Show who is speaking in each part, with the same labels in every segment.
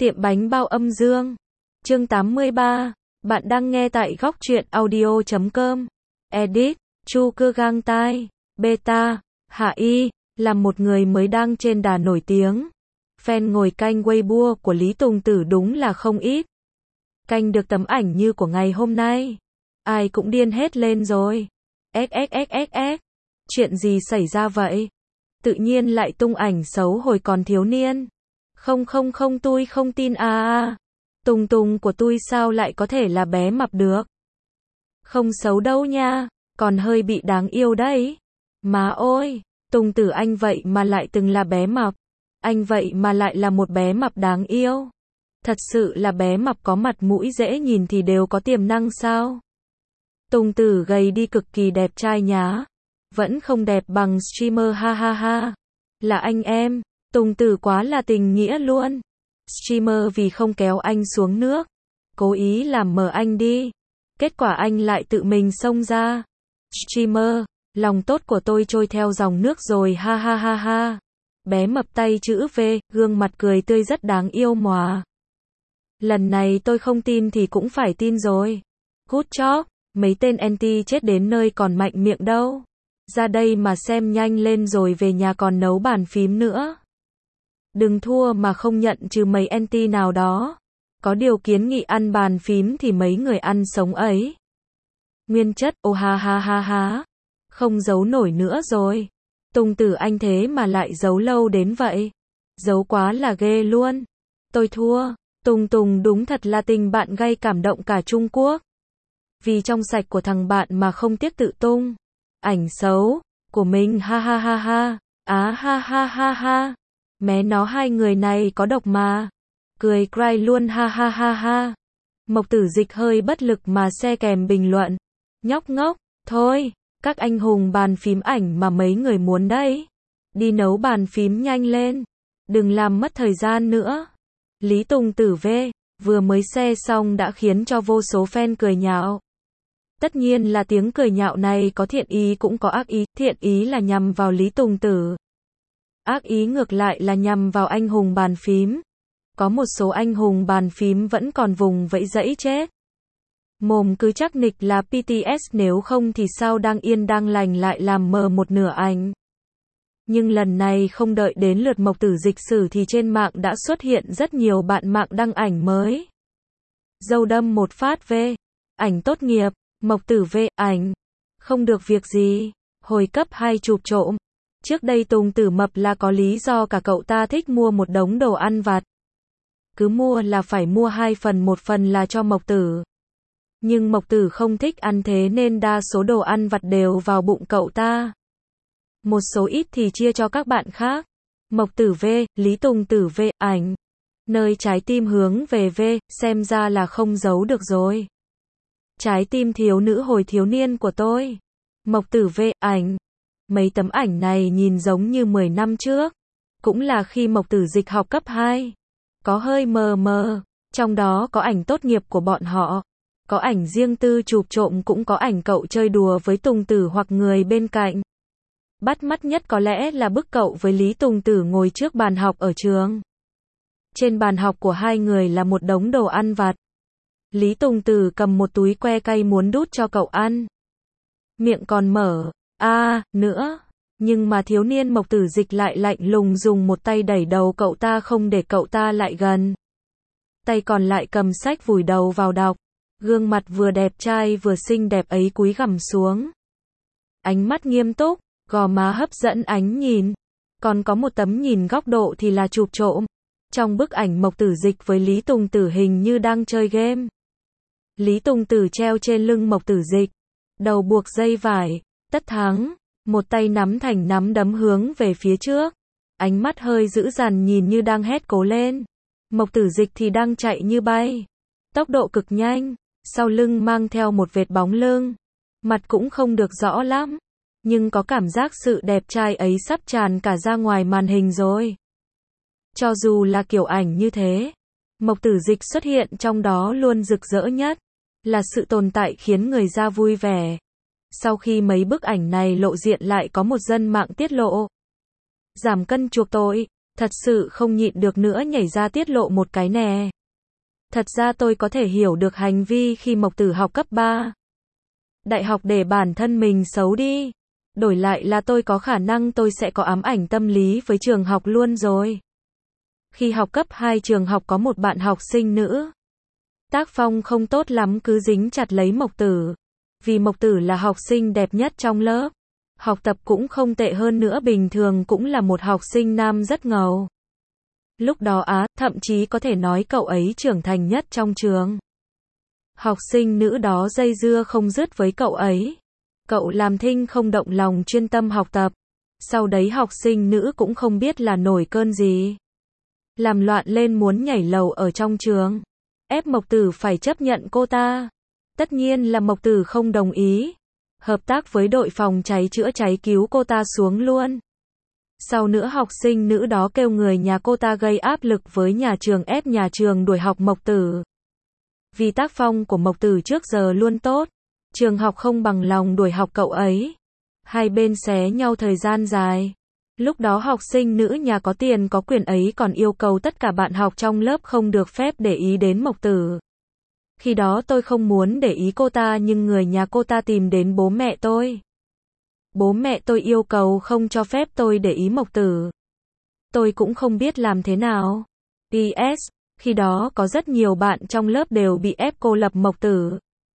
Speaker 1: Tiệm bánh bao âm dương. Chương 83. Bạn đang nghe tại góc truyện audio.com. Edit. Chu Cơ Gang Tai. Beta. Hạ Y. Là một người mới đang trên đà nổi tiếng. Fan ngồi canh Weibo của Lý Tùng Tử đúng là không ít. Canh được tấm ảnh như của ngày hôm nay. Ai cũng điên hết lên rồi. XXXXX. Chuyện gì xảy ra vậy? Tự nhiên lại tung ảnh xấu hồi còn thiếu niên. Không tôi không tin à. Tùng Tùng của tôi sao lại có thể là bé mập được? Không xấu đâu nha, còn hơi bị đáng yêu đấy. Má ơi, Tùng Tử anh vậy mà lại từng là bé mập. Anh vậy mà lại là một bé mập đáng yêu. Thật sự là bé mập có mặt mũi dễ nhìn thì đều có tiềm năng sao? Tùng Tử gầy đi cực kỳ đẹp trai nhá. Vẫn không đẹp bằng streamer ha ha ha. Là anh em, Tùng Tử quá là tình nghĩa luôn. Streamer vì không kéo anh xuống nước, cố ý làm mờ anh đi. Kết quả anh lại tự mình xông ra. Streamer, lòng tốt của tôi trôi theo dòng nước rồi ha ha ha ha. Bé mập tay chữ V, gương mặt cười tươi rất đáng yêu mòa. Lần này tôi không tin thì cũng phải tin rồi. Good job, mấy tên anti chết đến nơi còn mạnh miệng đâu. Ra đây mà xem nhanh lên rồi về nhà còn nấu bàn phím nữa. Đừng thua mà không nhận trừ mấy anti nào đó. Có điều kiến nghị ăn bàn phím thì mấy người ăn sống ấy. Nguyên chất, ô ha ha ha ha. Không giấu nổi nữa rồi. Tùng Tử anh thế mà lại giấu lâu đến vậy. Giấu quá là ghê luôn. Tôi thua. Tùng đúng thật là tình bạn gây cảm động cả Trung Quốc. Vì trong sạch của thằng bạn mà không tiếc tự tung ảnh xấu của mình ha ha ha ha. Á ha ha ha ha. Mé nó hai người này có độc mà. Cười cry luôn ha ha ha ha. Mộc Tử Dịch hơi bất lực mà xe kèm bình luận. Nhóc ngốc, thôi, các anh hùng bàn phím ảnh mà mấy người muốn đấy. Đi nấu bàn phím nhanh lên. Đừng làm mất thời gian nữa. Lý Tùng Tử vừa mới xe xong đã khiến cho vô số fan cười nhạo. Tất nhiên là tiếng cười nhạo này có thiện ý cũng có ác ý. Thiện ý là nhằm vào Lý Tùng Tử. Ác ý ngược lại là nhằm vào anh hùng bàn phím. Có một số anh hùng bàn phím vẫn còn vùng vẫy dẫy chết. Mồm cứ chắc nịch là PTS, nếu không thì sao đang yên đang lành lại làm mờ một nửa ảnh. Nhưng lần này không đợi đến lượt Mộc Tử Dịch xử thì trên mạng đã xuất hiện rất nhiều bạn mạng đăng ảnh mới. Dâu đâm một phát ảnh tốt nghiệp, Mộc Tử ảnh. Không được việc gì, hồi cấp 2 chụp trộm. Trước đây Tùng Tử mập là có lý do cả cậu ta thích mua một đống đồ ăn vặt. Cứ mua là phải mua 2 phần, một phần là cho Mộc Tử. Nhưng Mộc Tử không thích ăn thế nên đa số đồ ăn vặt đều vào bụng cậu ta. Một số ít thì chia cho các bạn khác. Mộc Tử Lý Tùng Tử ảnh. Nơi trái tim hướng về xem ra là không giấu được rồi. Trái tim thiếu nữ hồi thiếu niên của tôi. Mộc Tử ảnh. Mấy tấm ảnh này nhìn giống như 10 năm trước. Cũng là khi Mộc Tử Dịch học cấp 2. Có hơi mờ mờ. Trong đó có ảnh tốt nghiệp của bọn họ. Có ảnh riêng tư chụp trộm, cũng có ảnh cậu chơi đùa với Tùng Tử hoặc người bên cạnh. Bắt mắt nhất có lẽ là bức cậu với Lý Tùng Tử ngồi trước bàn học ở trường. Trên bàn học của hai người là một đống đồ ăn vặt. Lý Tùng Tử cầm một túi que cay muốn đút cho cậu ăn. Miệng còn mở. Nữa. Nhưng mà thiếu niên Mộc Tử Dịch lại lạnh lùng dùng một tay đẩy đầu cậu ta không để cậu ta lại gần. Tay còn lại cầm sách vùi đầu vào đọc. Gương mặt vừa đẹp trai vừa xinh đẹp ấy cúi gằm xuống. Ánh mắt nghiêm túc, gò má hấp dẫn ánh nhìn. Còn có một tấm nhìn góc độ thì là chụp trộm. Trong bức ảnh Mộc Tử Dịch với Lý Tùng Tử hình như đang chơi game. Lý Tùng Tử treo trên lưng Mộc Tử Dịch. Đầu buộc dây vải. Tất thắng. Một tay nắm thành nắm đấm hướng về phía trước. Ánh mắt hơi dữ dằn nhìn như đang hét cố lên. Mộc Tử Dịch thì đang chạy như bay. Tốc độ cực nhanh. Sau lưng mang theo một vệt bóng lưng. Mặt cũng không được rõ lắm. Nhưng có cảm giác sự đẹp trai ấy sắp tràn cả ra ngoài màn hình rồi. Cho dù là kiểu ảnh như thế, Mộc Tử Dịch xuất hiện trong đó luôn rực rỡ nhất. Là sự tồn tại khiến người ra vui vẻ. Sau khi mấy bức ảnh này lộ diện lại có một dân mạng tiết lộ. Giảm cân chuộc tội. Thật sự không nhịn được nữa nhảy ra tiết lộ một cái nè. Thật ra tôi có thể hiểu được hành vi khi Mộc Tử học cấp 3. Đại học để bản thân mình xấu đi. Đổi lại là tôi có khả năng tôi sẽ có ám ảnh tâm lý với trường học luôn rồi. Khi học cấp 2 trường học có một bạn học sinh nữ. Tác phong không tốt lắm cứ dính chặt lấy Mộc Tử. Vì Mộc Tử là học sinh đẹp nhất trong lớp. Học tập cũng không tệ hơn nữa, bình thường cũng là một học sinh nam rất ngầu. Lúc đó thậm chí có thể nói cậu ấy trưởng thành nhất trong trường. Học sinh nữ đó dây dưa không dứt với cậu ấy. Cậu làm thinh không động lòng chuyên tâm học tập. Sau đấy học sinh nữ cũng không biết là nổi cơn gì. Làm loạn lên muốn nhảy lầu ở trong trường. Ép Mộc Tử phải chấp nhận cô ta. Tất nhiên là Mộc Tử không đồng ý. Hợp tác với đội phòng cháy chữa cháy cứu cô ta xuống luôn. Sau nữa học sinh nữ đó kêu người nhà cô ta gây áp lực với nhà trường, ép nhà trường đuổi học Mộc Tử. Vì tác phong của Mộc Tử trước giờ luôn tốt, trường học không bằng lòng đuổi học cậu ấy. Hai bên xé nhau thời gian dài. Lúc đó học sinh nữ nhà có tiền có quyền ấy còn yêu cầu tất cả bạn học trong lớp không được phép để ý đến Mộc Tử. Khi đó tôi không muốn để ý cô ta nhưng người nhà cô ta tìm đến bố mẹ tôi. Bố mẹ tôi yêu cầu không cho phép tôi để ý Mộc Tử. Tôi cũng không biết làm thế nào. PS, khi đó có rất nhiều bạn trong lớp đều bị ép cô lập Mộc Tử.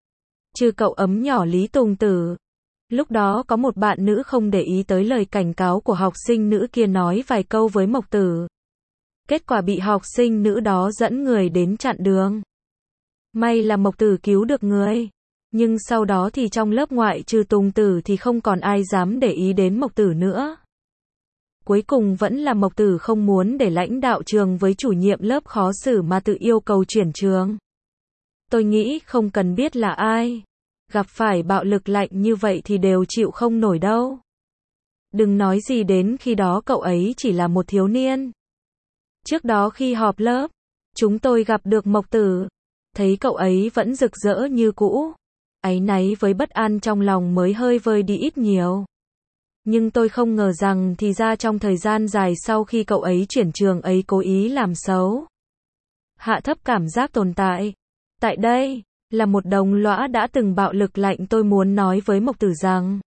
Speaker 1: Trừ cậu ấm nhỏ Lý Tùng Tử. Lúc đó có một bạn nữ không để ý tới lời cảnh cáo của học sinh nữ kia nói vài câu với Mộc Tử. Kết quả bị học sinh nữ đó dẫn người đến chặn đường. May là Mộc Tử cứu được người. Nhưng sau đó thì trong lớp ngoại trừ Tùng Tử thì không còn ai dám để ý đến Mộc Tử nữa. Cuối cùng vẫn là Mộc Tử không muốn để lãnh đạo trường với chủ nhiệm lớp khó xử mà tự yêu cầu chuyển trường. Tôi nghĩ không cần biết là ai. Gặp phải bạo lực lạnh như vậy thì đều chịu không nổi đâu. Đừng nói gì đến khi đó cậu ấy chỉ là một thiếu niên. Trước đó khi họp lớp, chúng tôi gặp được Mộc Tử. Thấy cậu ấy vẫn rực rỡ như cũ. Áy náy với bất an trong lòng mới hơi vơi đi ít nhiều. Nhưng tôi không ngờ rằng thì ra trong thời gian dài sau khi cậu ấy chuyển trường ấy cố ý làm xấu. Hạ thấp cảm giác tồn tại. Tại đây, là một đồng lõa đã từng bạo lực lạnh, tôi muốn nói với Mộc Tử rằng.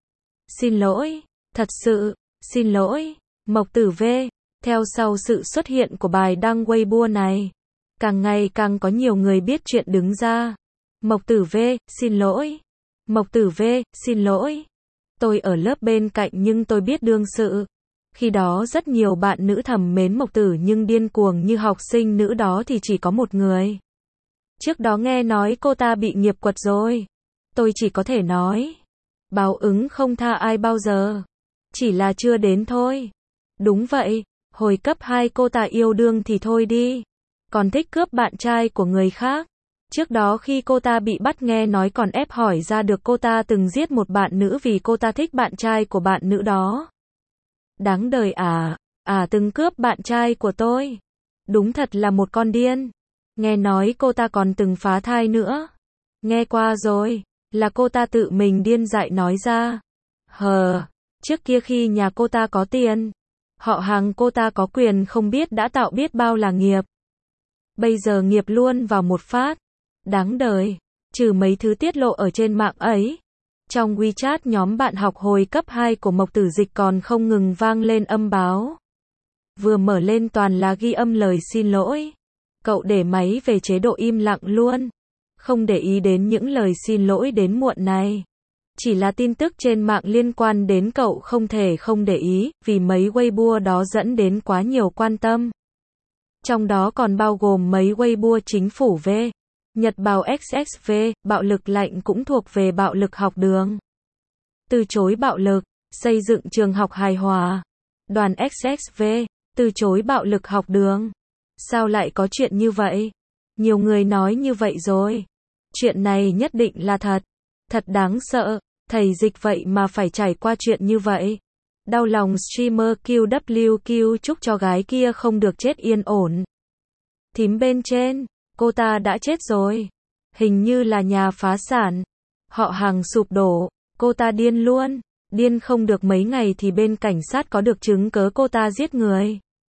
Speaker 1: Xin lỗi, thật sự, xin lỗi, Mộc Tử V. Theo sau sự xuất hiện của bài đăng Weibo này, càng ngày càng có nhiều người biết chuyện đứng ra. Mộc Tử V, xin lỗi. Mộc Tử V, xin lỗi. Tôi ở lớp bên cạnh nhưng tôi biết đương sự. Khi đó rất nhiều bạn nữ thầm mến Mộc Tử nhưng điên cuồng như học sinh nữ đó thì chỉ có một người. Trước đó nghe nói cô ta bị nghiệp quật rồi. Tôi chỉ có thể nói. Báo ứng không tha ai bao giờ. Chỉ là chưa đến thôi. Đúng vậy, hồi cấp 2 cô ta yêu đương thì thôi đi. Còn thích cướp bạn trai của người khác. Trước đó khi cô ta bị bắt nghe nói còn ép hỏi ra được cô ta từng giết một bạn nữ vì cô ta thích bạn trai của bạn nữ đó. Đáng đời từng cướp bạn trai của tôi. Đúng thật là một con điên. Nghe nói cô ta còn từng phá thai nữa. Nghe qua rồi, là cô ta tự mình điên dại nói ra. Trước kia khi nhà cô ta có tiền, họ hàng cô ta có quyền không biết đã tạo biết bao là nghiệp. Bây giờ nghiệp luôn vào một phát. Đáng đời, trừ mấy thứ tiết lộ ở trên mạng ấy. Trong WeChat nhóm bạn học hồi cấp 2 của Mộc Tử Dịch còn không ngừng vang lên âm báo. Vừa mở lên toàn là ghi âm lời xin lỗi. Cậu để máy về chế độ im lặng luôn. Không để ý đến những lời xin lỗi đến muộn này. Chỉ là tin tức trên mạng liên quan đến cậu không thể không để ý, vì mấy Weibo đó dẫn đến quá nhiều quan tâm. Trong đó còn bao gồm mấy Weibo chính phủ V. Nhật báo XXV, bạo lực lạnh cũng thuộc về bạo lực học đường. Từ chối bạo lực, xây dựng trường học hài hòa. Đoàn XXV, từ chối bạo lực học đường. Sao lại có chuyện như vậy? Nhiều người nói như vậy rồi. Chuyện này nhất định là thật. Thật đáng sợ, thầy Dịch vậy mà phải trải qua chuyện như vậy. Đau lòng streamer QWQ chúc cho gái kia không được chết yên ổn. Thím bên trên, cô ta đã chết rồi. Hình như là nhà phá sản. Họ hàng sụp đổ, cô ta điên luôn. Điên không được mấy ngày thì bên cảnh sát có được chứng cớ cô ta giết người.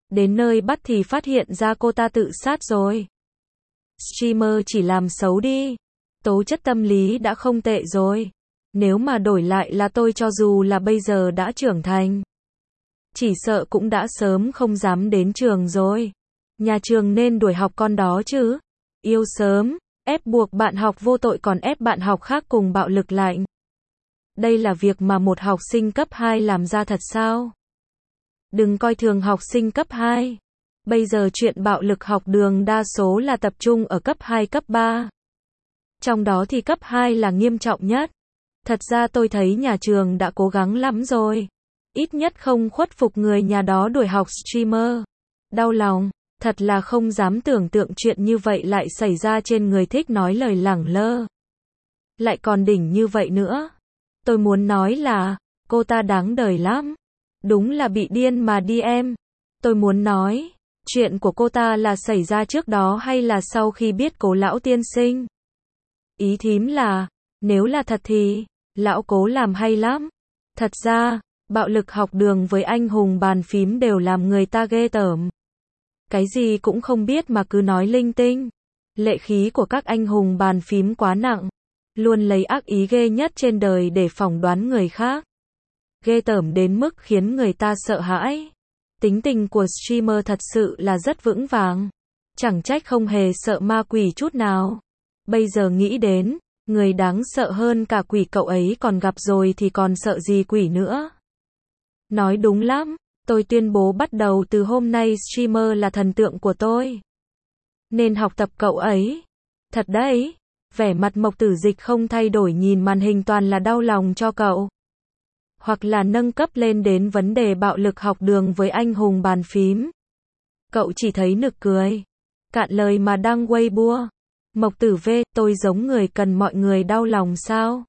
Speaker 1: Đến nơi bắt thì phát hiện ra cô ta tự sát rồi. Streamer chỉ làm xấu đi. Tố chất tâm lý đã không tệ rồi. Nếu mà đổi lại là tôi, cho dù là bây giờ đã trưởng thành, chỉ sợ cũng đã sớm không dám đến trường rồi. Nhà trường nên đuổi học con đó chứ. Yêu sớm, ép buộc bạn học vô tội còn ép bạn học khác cùng bạo lực lạnh. Đây là việc mà một học sinh cấp 2 làm ra thật sao? Đừng coi thường học sinh cấp 2. Bây giờ chuyện bạo lực học đường đa số là tập trung ở cấp 2, cấp 3. Trong đó thì cấp 2 là nghiêm trọng nhất. Thật ra tôi thấy nhà trường đã cố gắng lắm rồi. Ít nhất không khuất phục người nhà đó đuổi học streamer. Đau lòng, thật là không dám tưởng tượng chuyện như vậy lại xảy ra trên người thích nói lời lẳng lơ. Lại còn đỉnh như vậy nữa. Tôi muốn nói là, cô ta đáng đời lắm. Đúng là bị điên mà đi em. Tôi muốn nói, chuyện của cô ta là xảy ra trước đó hay là sau khi biết Cố lão tiên sinh? Ý thím là, nếu là thật thì, lão Cố làm hay lắm. Thật ra, bạo lực học đường với anh hùng bàn phím đều làm người ta ghê tởm. Cái gì cũng không biết mà cứ nói linh tinh. Lệ khí của các anh hùng bàn phím quá nặng. Luôn lấy ác ý ghê nhất trên đời để phỏng đoán người khác. Ghê tởm đến mức khiến người ta sợ hãi. Tính tình của streamer thật sự là rất vững vàng. Chẳng trách không hề sợ ma quỷ chút nào. Bây giờ nghĩ đến, người đáng sợ hơn cả quỷ cậu ấy còn gặp rồi thì còn sợ gì quỷ nữa. Nói đúng lắm, tôi tuyên bố bắt đầu từ hôm nay streamer là thần tượng của tôi. Nên học tập cậu ấy. Thật đấy, vẻ mặt Mộc Tử Dịch không thay đổi, nhìn màn hình toàn là đau lòng cho cậu. Hoặc là nâng cấp lên đến vấn đề bạo lực học đường với anh hùng bàn phím. Cậu chỉ thấy nực cười. Cạn lời mà đăng Weibo. Mộc Tử V, tôi giống người cần mọi người đau lòng sao?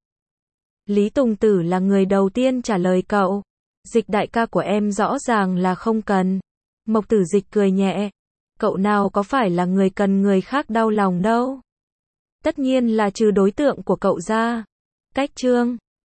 Speaker 1: Lý Tùng Tử là người đầu tiên trả lời cậu. Dịch đại ca của em rõ ràng là không cần. Mộc Tử Dịch cười nhẹ. Cậu nào có phải là người cần người khác đau lòng đâu. Tất nhiên là trừ đối tượng của cậu ra. Cách chương